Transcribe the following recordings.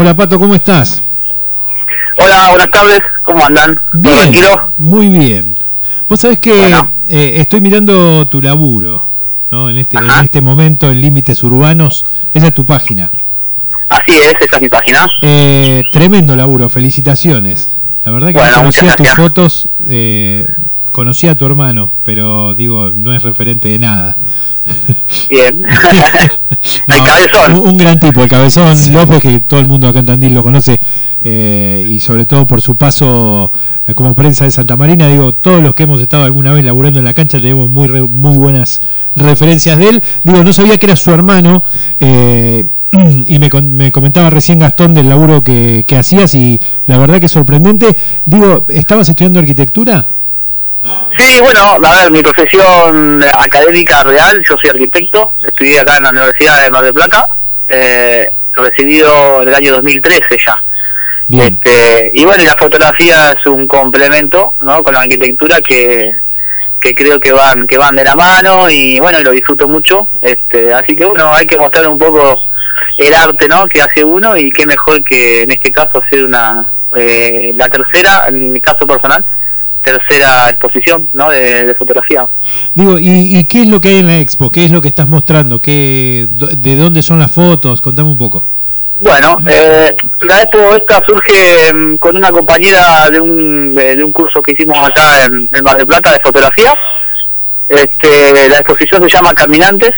Hola Pato, ¿cómo estás? Hola, buenas tardes, ¿cómo andan? Bien, ¿Tranquilo? muy bien. Vos sabés que Bueno. Estoy mirando tu laburo, ¿no? En este momento, en Límites Urbanos, esa es tu página. Así es, esa es mi página. Tremendo laburo, felicitaciones. La verdad que Bueno, no conocía muchas tus gracias. fotos, conocía a tu hermano, pero digo, no es referente de nada. Bien. No, El cabezón. un gran tipo, el Cabezón López, que todo el mundo acá en Tandil lo conoce, y sobre todo por su paso como prensa de Santa Marina. Digo, todos los que hemos estado alguna vez laburando en la cancha tenemos muy buenas referencias de él. Digo, no sabía que era su hermano, y me comentaba recién Gastón del laburo que hacías, y la verdad que es sorprendente. Digo, ¿estabas estudiando arquitectura? Sí, bueno, a ver, mi profesión académica real, yo soy arquitecto, estudié acá en la Universidad de Mar del Plata, recibido en el año 2013 ya. Bien. Y bueno, y la fotografía es un complemento, ¿no?, con la arquitectura que creo que van de la mano, y bueno, lo disfruto mucho. Así que bueno, hay que mostrar un poco el arte, ¿no?, que hace uno, y qué mejor que en este caso hacer la tercera, en mi caso personal, tercera exposición, ¿no?, de fotografía. Digo, ¿y qué es lo que hay en la expo? ¿Qué es lo que estás mostrando? ¿De dónde son las fotos? Contame un poco. Bueno, la expo esta surge con una compañera de un curso que hicimos acá en Mar del Plata de fotografía. La exposición se llama Caminantes.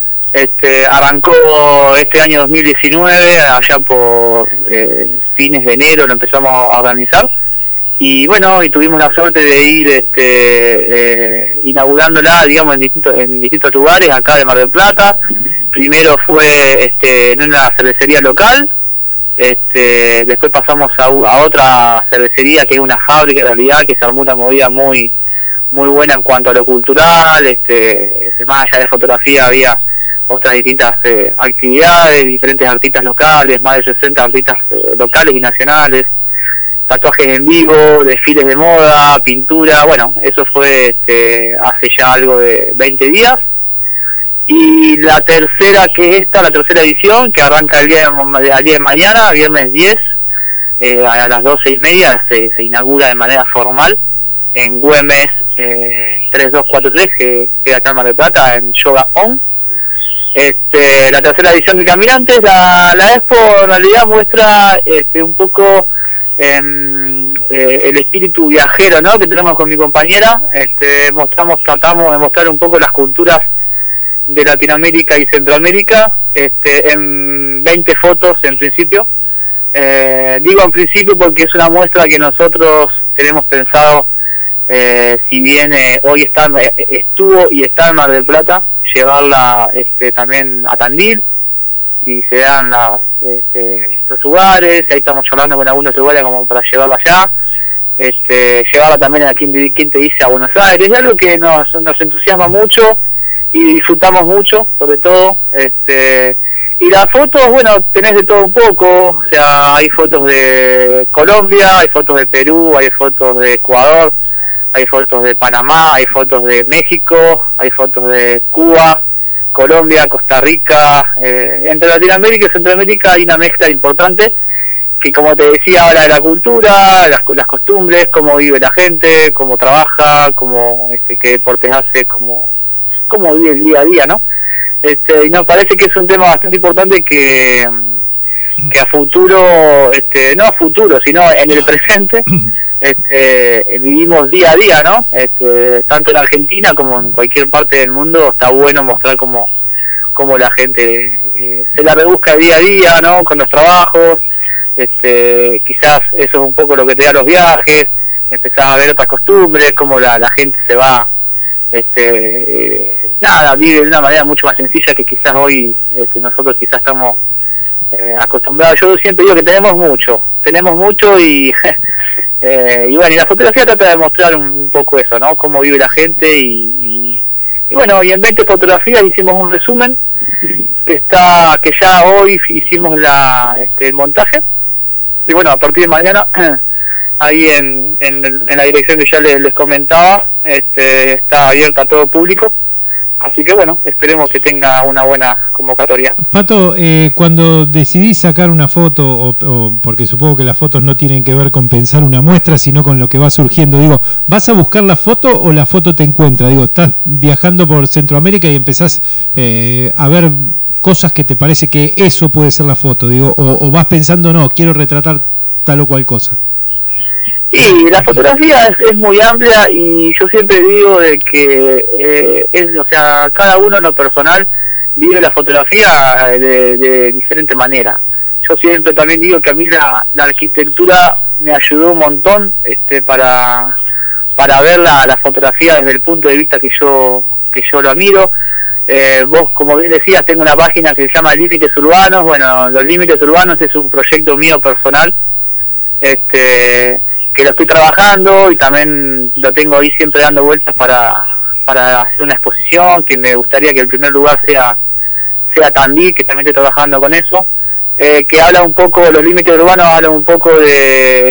Arrancó este año 2019, allá por fines de enero lo empezamos a organizar. Y bueno, y tuvimos la suerte de ir inaugurándola, digamos, en distintos lugares acá de Mar del Plata. Primero fue en una cervecería local, después pasamos a otra cervecería que es una fábrica en realidad, que se armó una movida muy buena en cuanto a lo cultural. Más allá de fotografía había otras distintas actividades, diferentes artistas locales, más de 60 artistas locales y nacionales, tatuajes en vivo, desfiles de moda, pintura. Bueno, eso fue hace ya algo de 20 días. Y la tercera, la tercera edición, que arranca el día de mañana, viernes 10, a las 12:30, se inaugura de manera formal en Güemes 3243, que queda acá en Mar del Plata, en Yoga On. La tercera edición de Caminantes. La expo en realidad muestra un poco el espíritu viajero, ¿no?, que tenemos con mi compañera. Tratamos de mostrar un poco las culturas de Latinoamérica y Centroamérica, en 20 fotos en principio. Digo en principio porque es una muestra que nosotros tenemos pensado, si bien hoy estuvo y está en Mar del Plata, llevarla también a Tandil, si se dan estos lugares. Ahí estamos charlando con algunos lugares como para llevarla allá, llevarla también a quien te dice a Buenos Aires. Es algo que nos entusiasma mucho y disfrutamos mucho, sobre todo. Y las fotos, bueno, tenés de todo un poco. O sea, hay fotos de Colombia, hay fotos de Perú, hay fotos de Ecuador, hay fotos de Panamá, hay fotos de México, hay fotos de Cuba, Colombia, Costa Rica. Entre Latinoamérica y Centroamérica hay una mezcla importante, que, como te decía, habla de la cultura, las costumbres, cómo vive la gente, cómo trabaja, qué deportes hace, cómo vive el día a día, ¿no? Y nos parece que es un tema bastante importante que a futuro, no a futuro, sino en el presente, vivimos día a día, ¿no? Tanto en Argentina como en cualquier parte del mundo. Está bueno mostrar cómo la gente se la rebusca día a día, ¿no?, con los trabajos. Quizás eso es un poco lo que te da los viajes, empezás a ver otras costumbres, cómo la gente se va, vive de una manera mucho más sencilla que quizás hoy nosotros quizás estamos acostumbrados. Yo siempre digo que tenemos mucho y bueno, y la fotografía trata de mostrar un poco eso, ¿no?, cómo vive la gente. Y bueno, y en 20 fotografías hicimos un resumen que ya hoy hicimos el montaje. Y bueno, a partir de mañana, ahí en la dirección que ya les comentaba, está abierta a todo público Así que bueno, esperemos que tenga una buena convocatoria. Pato, cuando decidís sacar una foto, o porque supongo que las fotos no tienen que ver con pensar una muestra, sino con lo que va surgiendo, digo, ¿vas a buscar la foto o la foto te encuentra? Digo, estás viajando por Centroamérica y empezás a ver cosas que te parece que eso puede ser la foto, digo, o vas pensando, no, quiero retratar tal o cual cosa. Y la fotografía es muy amplia, y yo siempre digo de que o sea, cada uno en lo personal vive la fotografía de diferente manera. Yo siempre también digo que a mí la arquitectura me ayudó un montón para ver la fotografía desde el punto de vista que yo lo admiro. Vos, como bien decías, tengo una página que se llama Límites Urbanos. Bueno, los Límites Urbanos es un proyecto mío personal, que lo estoy trabajando, y también lo tengo ahí siempre dando vueltas para hacer una exposición, que me gustaría que el primer lugar sea Tandil, que también estoy trabajando con eso, que habla un poco, los límites urbanos hablan un poco de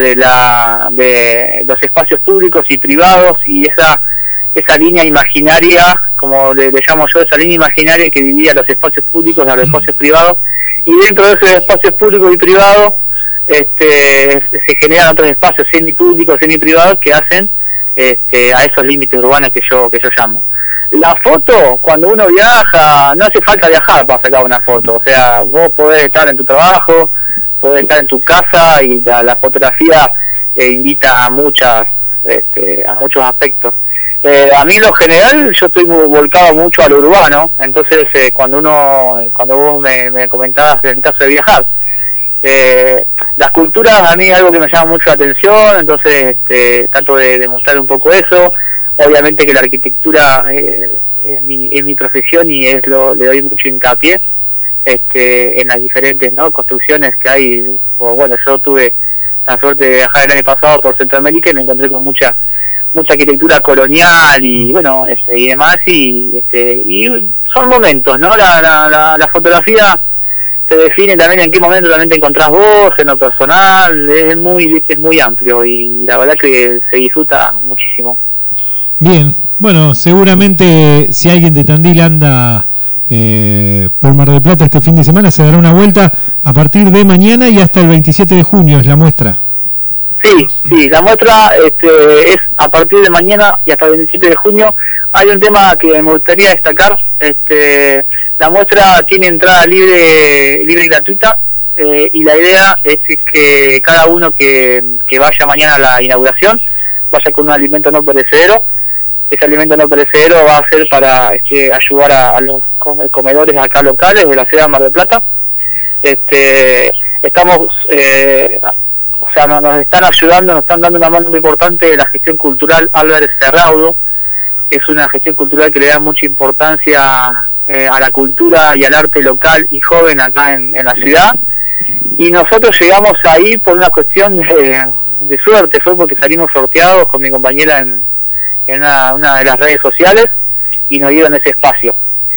los espacios públicos y privados, y esa línea imaginaria, como le llamo yo, esa línea imaginaria que dividía los espacios públicos de los espacios privados, y dentro de esos espacios públicos y privados se generan otros espacios semipúblicos, semiprivados, que hacen a esos límites urbanos que yo llamo. La foto, cuando uno viaja, no hace falta viajar para sacar una foto. O sea, vos podés estar en tu trabajo, podés estar en tu casa, y la fotografía invita a muchos aspectos. A mí en lo general yo estoy volcado mucho a lo urbano, entonces cuando vos me comentabas en el caso de viajar, las culturas a mí es algo que me llama mucho la atención, entonces trato de mostrar un poco eso. Obviamente que la arquitectura es mi profesión, y le doy mucho hincapié en las diferentes construcciones que hay. Bueno, yo tuve la suerte de viajar el año pasado por Centroamérica y me encontré con mucha arquitectura colonial y bueno y demás, y son momentos, ¿no? La fotografía te define también en qué momento también te encontrás vos, en lo personal, es muy amplio, y la verdad que se disfruta muchísimo. Bien, bueno, seguramente si alguien de Tandil anda por Mar del Plata este fin de semana, se dará una vuelta a partir de mañana y hasta el 27 de junio es la muestra. Sí, la muestra es a partir de mañana y hasta el 27 de junio. Hay un tema que me gustaría destacar. La muestra tiene entrada libre y gratuita, y la idea es que cada uno que vaya mañana a la inauguración vaya con un alimento no perecedero. Ese alimento no perecedero va a ser para ayudar a los comedores acá locales de la ciudad de Mar del Plata. Estamos o sea, nos están ayudando, nos están dando una mano muy importante de la gestión cultural Álvarez Ferraudo. Es una gestión cultural que le da mucha importancia a la cultura y al arte local y joven acá en la ciudad, y nosotros llegamos ahí por una cuestión de suerte. Fue porque salimos sorteados con mi compañera en una de las redes sociales, y nos dieron ese espacio.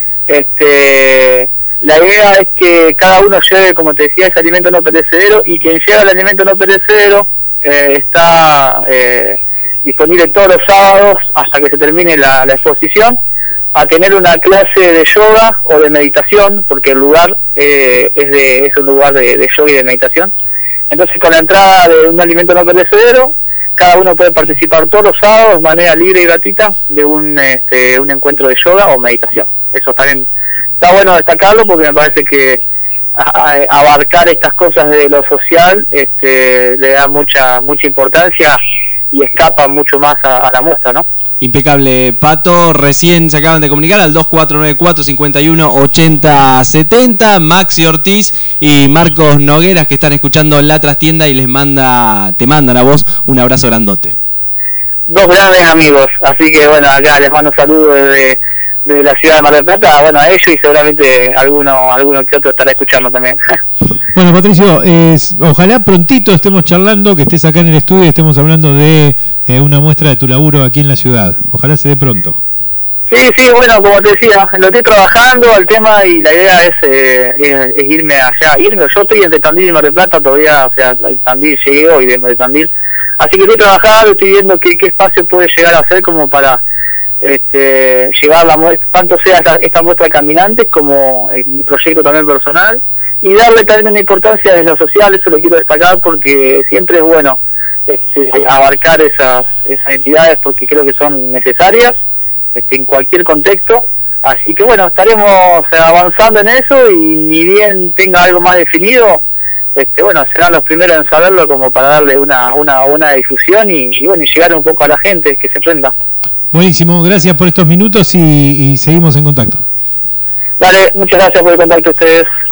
La idea es que cada uno lleve, como te decía, ese alimento no perecedero, y quien lleva el alimento no perecedero está disponible todos los sábados hasta que se termine la exposición, a tener una clase de yoga o de meditación, porque el lugar es un lugar de yoga y de meditación. Entonces, con la entrada de un alimento no perecedero, cada uno puede participar todos los sábados de manera libre y gratuita de un encuentro de yoga o meditación. Eso también está bueno destacarlo, porque me parece que abarcar estas cosas de lo social le da mucha importancia y escapa mucho más a la muestra, ¿no? Impecable, Pato. Recién se acaban de comunicar al 2494-518070 Maxi Ortiz y Marcos Nogueras, que están escuchando La Trastienda, y te mandan a vos un abrazo grandote. Dos grandes amigos, así que bueno, acá les mando saludos desde la ciudad de Mar del Plata, bueno, a ellos, y seguramente alguno que otro estará escuchando también. Bueno, Patricio, ojalá prontito estemos charlando, que estés acá en el estudio y estemos hablando de una muestra de tu laburo aquí en la ciudad. Ojalá se dé pronto. Sí, bueno, como te decía, lo estoy trabajando al tema, y la idea es irme allá. Yo estoy entre Tandil y Mar del Plata todavía, o sea, Tandil llegué hoy de Tandil, así que estoy trabajando, estoy viendo qué espacio puede llegar a ser como para llevar tanto sea esta muestra de caminantes como mi proyecto también personal, y darle también una importancia desde lo social. Eso lo quiero destacar porque siempre es bueno abarcar esas entidades, porque creo que son necesarias en cualquier contexto. Así que bueno, estaremos avanzando en eso, y ni bien tenga algo más definido, serán los primeros en saberlo, como para darle una buena difusión y llegar un poco a la gente, que se prenda. Buenísimo, gracias por estos minutos y seguimos en contacto. Dale, muchas gracias por el contacto a ustedes.